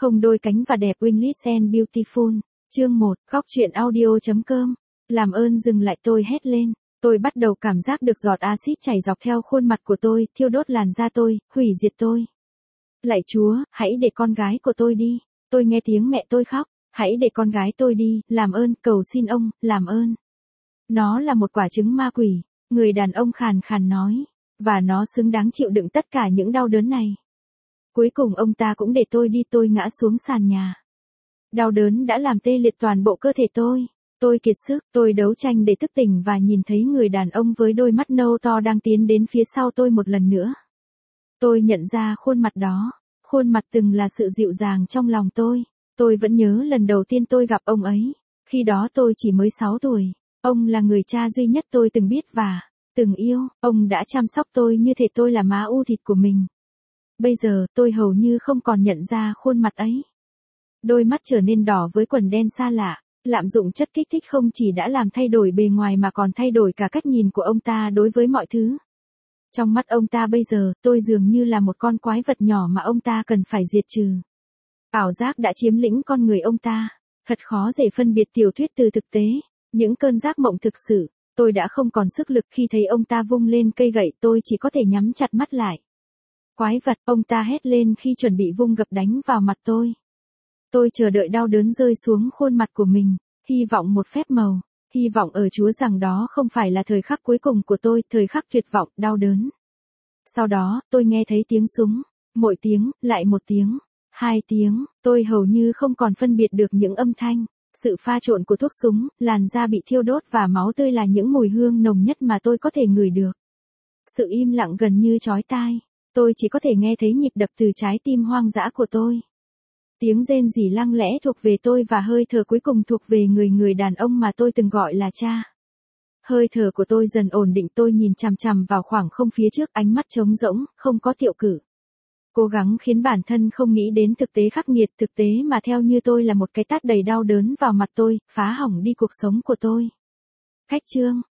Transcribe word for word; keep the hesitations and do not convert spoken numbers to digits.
Không đôi cánh và đẹp Wingless and Beautiful. Chương một, góc truyện audio.com. Làm ơn dừng lại, tôi hét lên. Tôi bắt đầu cảm giác được giọt axit chảy dọc theo khuôn mặt của tôi, thiêu đốt làn da tôi, hủy diệt tôi. Lạy Chúa, hãy để con gái của tôi đi. Tôi nghe tiếng mẹ tôi khóc. Hãy để con gái tôi đi, làm ơn, cầu xin ông, làm ơn. Nó là một quả trứng ma quỷ, người đàn ông khàn khàn nói. Và nó xứng đáng chịu đựng tất cả những đau đớn này. Cuối cùng ông ta cũng để tôi đi, tôi ngã xuống sàn nhà. Đau đớn đã làm tê liệt toàn bộ cơ thể tôi. Tôi kiệt sức, tôi đấu tranh để thức tỉnh và nhìn thấy người đàn ông với đôi mắt nâu to đang tiến đến phía sau tôi một lần nữa. Tôi nhận ra khuôn mặt đó, khuôn mặt từng là sự dịu dàng trong lòng tôi. Tôi vẫn nhớ lần đầu tiên tôi gặp ông ấy. Khi đó tôi chỉ mới sáu tuổi. Ông là người cha duy nhất tôi từng biết và từng yêu. Ông đã chăm sóc tôi như thể tôi là má u thịt của mình. Bây giờ, tôi hầu như không còn nhận ra khuôn mặt ấy. Đôi mắt trở nên đỏ với quần đen xa lạ. Lạm dụng chất kích thích không chỉ đã làm thay đổi bề ngoài mà còn thay đổi cả cách nhìn của ông ta đối với mọi thứ. Trong mắt ông ta bây giờ, tôi dường như là một con quái vật nhỏ mà ông ta cần phải diệt trừ. Ảo giác đã chiếm lĩnh con người ông ta. Thật khó để phân biệt tiểu thuyết từ thực tế. Những cơn giác mộng thực sự. Tôi đã không còn sức lực khi thấy ông ta vung lên cây gậy, tôi chỉ có thể nhắm chặt mắt lại. Quái vật, ông ta hét lên khi chuẩn bị vung gập đánh vào mặt tôi. Tôi chờ đợi đau đớn rơi xuống khuôn mặt của mình, hy vọng một phép màu, hy vọng ở Chúa rằng đó không phải là thời khắc cuối cùng của tôi, thời khắc tuyệt vọng, đau đớn. Sau đó, tôi nghe thấy tiếng súng, mỗi tiếng, lại một tiếng, hai tiếng, tôi hầu như không còn phân biệt được những âm thanh, sự pha trộn của thuốc súng, làn da bị thiêu đốt và máu tươi là những mùi hương nồng nhất mà tôi có thể ngửi được. Sự im lặng gần như chói tai. Tôi chỉ có thể nghe thấy nhịp đập từ trái tim hoang dã của tôi. Tiếng rên rỉ lặng lẽ thuộc về tôi và hơi thở cuối cùng thuộc về người người đàn ông mà tôi từng gọi là cha. Hơi thở của tôi dần ổn định, tôi nhìn chằm chằm vào khoảng không phía trước, ánh mắt trống rỗng, không có tiệu cử. Cố gắng khiến bản thân không nghĩ đến thực tế khắc nghiệt, thực tế mà theo như tôi là một cái tát đầy đau đớn vào mặt tôi, phá hỏng đi cuộc sống của tôi. Khách chương.